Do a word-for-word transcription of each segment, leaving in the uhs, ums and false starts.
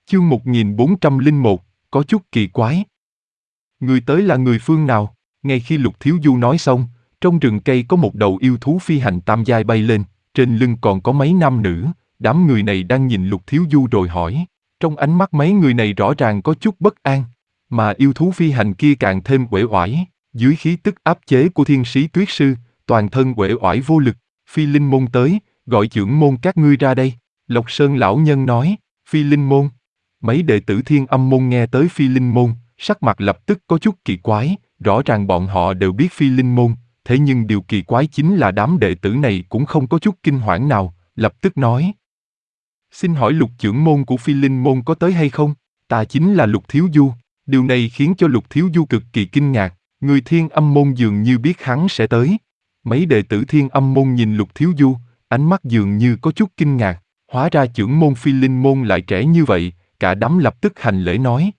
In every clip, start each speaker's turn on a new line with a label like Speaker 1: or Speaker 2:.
Speaker 1: Chương một nghìn bốn trăm lẻ một, có chút kỳ quái. Người tới là người phương nào? Ngay khi Lục Thiếu Du nói xong, trong rừng cây có một đầu yêu thú phi hành tam giai bay lên, trên lưng còn có mấy nam nữ, đám người này đang nhìn Lục Thiếu Du rồi hỏi. Trong ánh mắt mấy người này rõ ràng có chút bất an, mà yêu thú phi hành kia càng thêm uể oải, dưới khí tức áp chế của thiên sĩ tuyết sư, toàn thân uể oải vô lực. Phi Linh môn tới, gọi trưởng môn các ngươi ra đây. Lộc Sơn lão nhân nói. Phi Linh môn. Mấy đệ tử Thiên Âm môn nghe tới Phi Linh môn, sắc mặt lập tức có chút kỳ quái, rõ ràng bọn họ đều biết Phi Linh môn, thế nhưng điều kỳ quái chính là đám đệ tử này cũng không có chút kinh hoảng nào, lập tức nói. Xin hỏi Lục trưởng môn của Phi Linh môn có tới hay không? Ta chính là Lục Thiếu Du. Điều này khiến cho Lục Thiếu Du cực kỳ kinh ngạc, người Thiên Âm môn dường như biết hắn sẽ tới. Mấy đệ tử Thiên Âm môn nhìn Lục Thiếu Du, ánh mắt dường như có chút kinh ngạc, hóa ra trưởng môn Phi Linh môn lại trẻ như vậy. Cả đám lập tức hành lễ nói.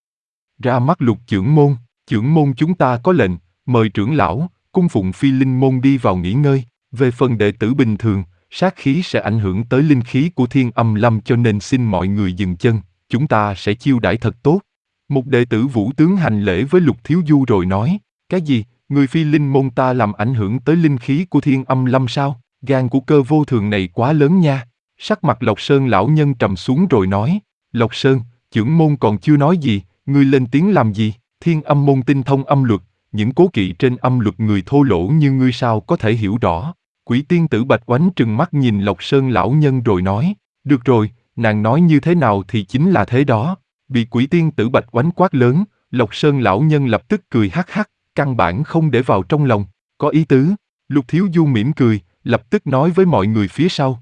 Speaker 1: Ra mắt Lục trưởng môn, trưởng môn chúng ta có lệnh, mời trưởng lão, cung phụng Phi Linh môn đi vào nghỉ ngơi. Về phần đệ tử bình thường, sát khí sẽ ảnh hưởng tới linh khí của Thiên Âm Lâm cho nên xin mọi người dừng chân, chúng ta sẽ chiêu đãi thật tốt. Một đệ tử Vũ tướng hành lễ với Lục Thiếu Du rồi nói, cái gì, người Phi Linh môn ta làm ảnh hưởng tới linh khí của Thiên Âm Lâm sao? Gan của Cơ Vô Thường này quá lớn nha. Sắc mặt Lộc Sơn lão nhân trầm xuống rồi nói. Lộc Sơn, trưởng môn còn chưa nói gì, ngươi lên tiếng làm gì? Thiên Âm môn tinh thông âm luật, những cố kỵ trên âm luật người thô lỗ như ngươi sao có thể hiểu rõ? Quỷ tiên tử Bạch Oánh trừng mắt nhìn Lộc Sơn lão nhân rồi nói, được rồi, nàng nói như thế nào thì chính là thế đó. Bị quỷ tiên tử Bạch Oánh quát lớn, Lộc Sơn lão nhân lập tức cười hắc hắc, căn bản không để vào trong lòng, có ý tứ. Lục Thiếu Du mỉm cười, lập tức nói với mọi người phía sau.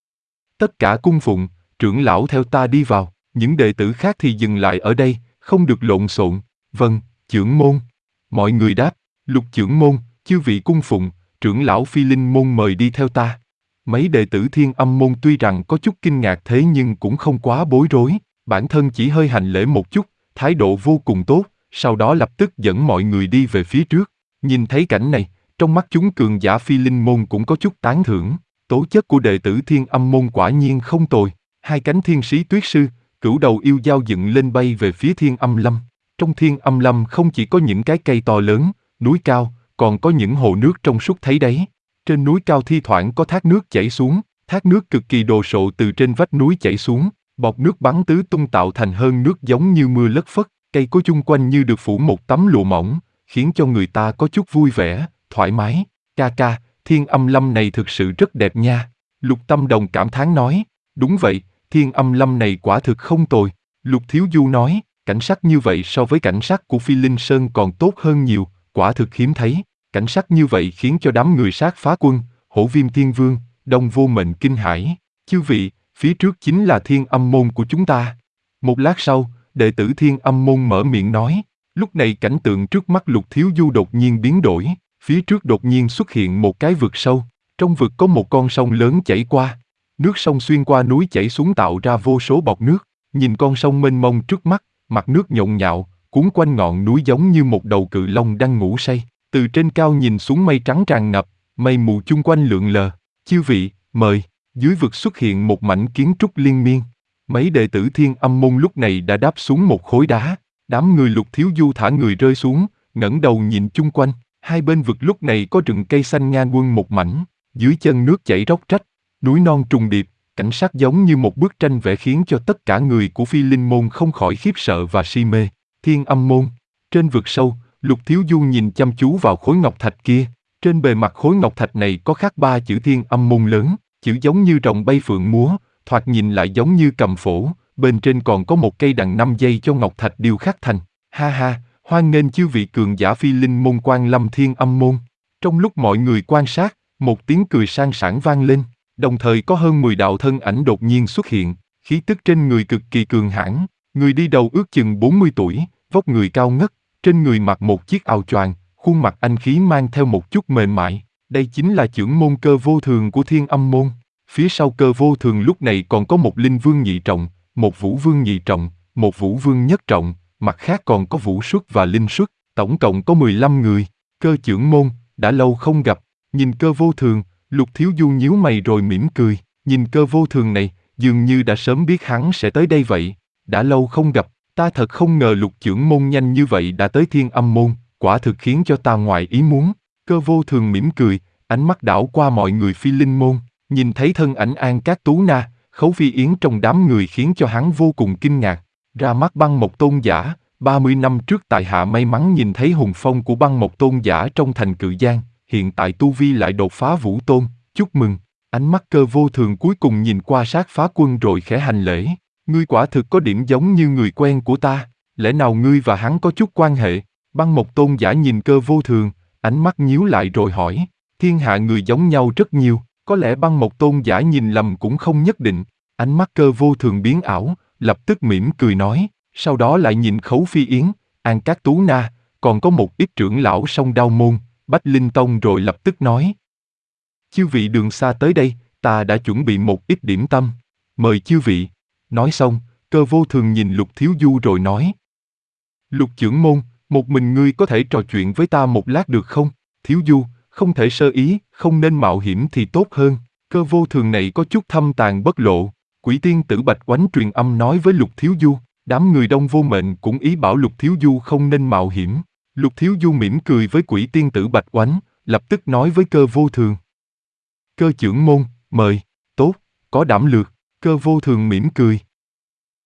Speaker 1: Tất cả cung phụng, trưởng lão theo ta đi vào. Những đệ tử khác thì dừng lại ở đây, không được lộn xộn. Vâng, trưởng môn. Mọi người đáp, Lục trưởng môn, chư vị cung phụng, trưởng lão Phi Linh môn mời đi theo ta. Mấy đệ tử Thiên Âm môn tuy rằng có chút kinh ngạc thế nhưng cũng không quá bối rối, bản thân chỉ hơi hành lễ một chút, thái độ vô cùng tốt, sau đó lập tức dẫn mọi người đi về phía trước. Nhìn thấy cảnh này, trong mắt chúng cường giả Phi Linh môn cũng có chút tán thưởng, tố chất của đệ tử Thiên Âm môn quả nhiên không tồi. Hai cánh thiên sĩ tuyết sư, cửu đầu yêu dao dựng lên bay về phía Thiên Âm Lâm. Trong Thiên Âm Lâm không chỉ có những cái cây to lớn, núi cao, còn có những hồ nước trong suốt thấy đấy. Trên núi cao thi thoảng có thác nước chảy xuống, thác nước cực kỳ đồ sộ từ trên vách núi chảy xuống, bọt nước bắn tứ tung tạo thành hơn nước giống như mưa lất phất, cây cối chung quanh như được phủ một tấm lụa mỏng, khiến cho người ta có chút vui vẻ, thoải mái. Ca ca, Thiên Âm Lâm này thực sự rất đẹp nha. Lục Tâm Đồng cảm thán nói, đúng vậy. Thiên Âm Lâm này quả thực không tồi. Lục Thiếu Du nói, cảnh sắc như vậy so với cảnh sắc của Phi Linh Sơn còn tốt hơn nhiều, quả thực hiếm thấy. Cảnh sắc như vậy khiến cho đám người sát phá quân, Hổ Viêm Thiên Vương, Đông Vô Mệnh kinh hãi. Chư vị, phía trước chính là Thiên Âm môn của chúng ta. Một lát sau, đệ tử Thiên Âm môn mở miệng nói. Lúc này cảnh tượng trước mắt Lục Thiếu Du đột nhiên biến đổi, phía trước đột nhiên xuất hiện một cái vực sâu. Trong vực có một con sông lớn chảy qua. Nước sông xuyên qua núi chảy xuống tạo ra vô số bọt nước, nhìn con sông mênh mông trước mắt, mặt nước nhộn nhạo, cuốn quanh ngọn núi giống như một đầu cự long đang ngủ say. Từ trên cao nhìn xuống mây trắng tràn ngập, mây mù chung quanh lượn lờ. Chư vị, mời. Dưới vực xuất hiện một mảnh kiến trúc liên miên. Mấy đệ tử Thiên Âm môn lúc này đã đáp xuống một khối đá. Đám người Lục Thiếu Du thả người rơi xuống, ngẩng đầu nhìn chung quanh. Hai bên vực lúc này có rừng cây xanh ngang quân một mảnh, dưới chân nước chảy róc rách. Núi non trùng điệp, cảnh sắc giống như một bức tranh vẽ khiến cho tất cả người của Phi Linh môn không khỏi khiếp sợ và si mê. Thiên Âm môn. Trên vực sâu, Lục Thiếu Du nhìn chăm chú vào khối ngọc thạch kia. Trên bề mặt khối ngọc thạch này có khắc ba chữ Thiên Âm môn lớn, chữ giống như rồng bay phượng múa, thoạt nhìn lại giống như cầm phổ. Bên trên còn có một cây đằng năm dây cho ngọc thạch điêu khắc thành. Ha ha, hoan nghênh chư vị cường giả Phi Linh môn quan lâm Thiên Âm môn. Trong lúc mọi người quan sát, một tiếng cười sang sảng vang lên. Đồng thời có hơn mười đạo thân ảnh đột nhiên xuất hiện, khí tức trên người cực kỳ cường hãn. Người đi đầu ước chừng bốn mươi tuổi, vóc người cao ngất, trên người mặc một chiếc áo choàng, khuôn mặt anh khí mang theo một chút mềm mại. Đây chính là trưởng môn Cơ Vô Thường của Thiên Âm môn. Phía sau Cơ Vô Thường lúc này còn có một Linh Vương nhị trọng, một Vũ Vương nhị trọng, một Vũ Vương nhất trọng, mặt khác còn có Vũ Xuất và Linh Xuất, tổng cộng có mười lăm người. Cơ trưởng môn, đã lâu không gặp. Nhìn Cơ Vô Thường, Lục Thiếu Du nhíu mày rồi mỉm cười, nhìn Cơ Vô Thường này, dường như đã sớm biết hắn sẽ tới đây vậy. đã lâu không gặp, ta thật không ngờ Lục trưởng môn nhanh như vậy đã tới Thiên Âm môn, quả thực khiến cho ta ngoài ý muốn. Cơ Vô Thường mỉm cười, ánh mắt đảo qua mọi người Phi Linh môn, nhìn thấy thân ảnh An Cát Tú Na, Khấu Phi Yến trong đám người khiến cho hắn vô cùng kinh ngạc. Ra mắt Băng Mộc Tôn giả, ba mươi năm trước tại hạ may mắn nhìn thấy hùng phong của Băng Mộc Tôn giả trong thành Cự Giang, hiện tại tu vi lại đột phá Vũ Tôn, chúc mừng. Ánh mắt Cơ Vô Thường cuối cùng nhìn qua Sát Phá Quân rồi khẽ hành lễ. Ngươi quả thực có điểm giống như người quen của ta, lẽ nào ngươi và hắn có chút quan hệ? Băng Mộc Tôn giả nhìn Cơ Vô Thường, ánh mắt nhíu lại rồi hỏi, thiên hạ người giống nhau rất nhiều, có lẽ Băng Mộc Tôn giả nhìn lầm cũng không nhất định. Ánh mắt Cơ Vô Thường biến ảo, lập tức mỉm cười nói, sau đó lại nhìn Khấu Phi Yến, An Cát Tú Na, còn có một ít trưởng lão Song Đao môn, Bách Linh Tông rồi lập tức nói. Chư vị đường xa tới đây, ta đã chuẩn bị một ít điểm tâm, mời chư vị. Nói xong, Cơ Vô Thường nhìn Lục Thiếu Du rồi nói. Lục trưởng môn, một mình ngươi có thể trò chuyện với ta một lát được không? Thiếu Du, không thể sơ ý, không nên mạo hiểm thì tốt hơn. Cơ Vô Thường này có chút thâm tàn bất lộ. Quỷ tiên tử Bạch Oánh truyền âm nói với Lục Thiếu Du, đám người Đông Vô Mệnh cũng ý bảo Lục Thiếu Du không nên mạo hiểm. Lục Thiếu Du mỉm cười với quỷ tiên tử Bạch Oánh, lập tức nói với Cơ Vô Thường. Cơ trưởng môn, mời, tốt, có đảm lược. Cơ Vô Thường mỉm cười,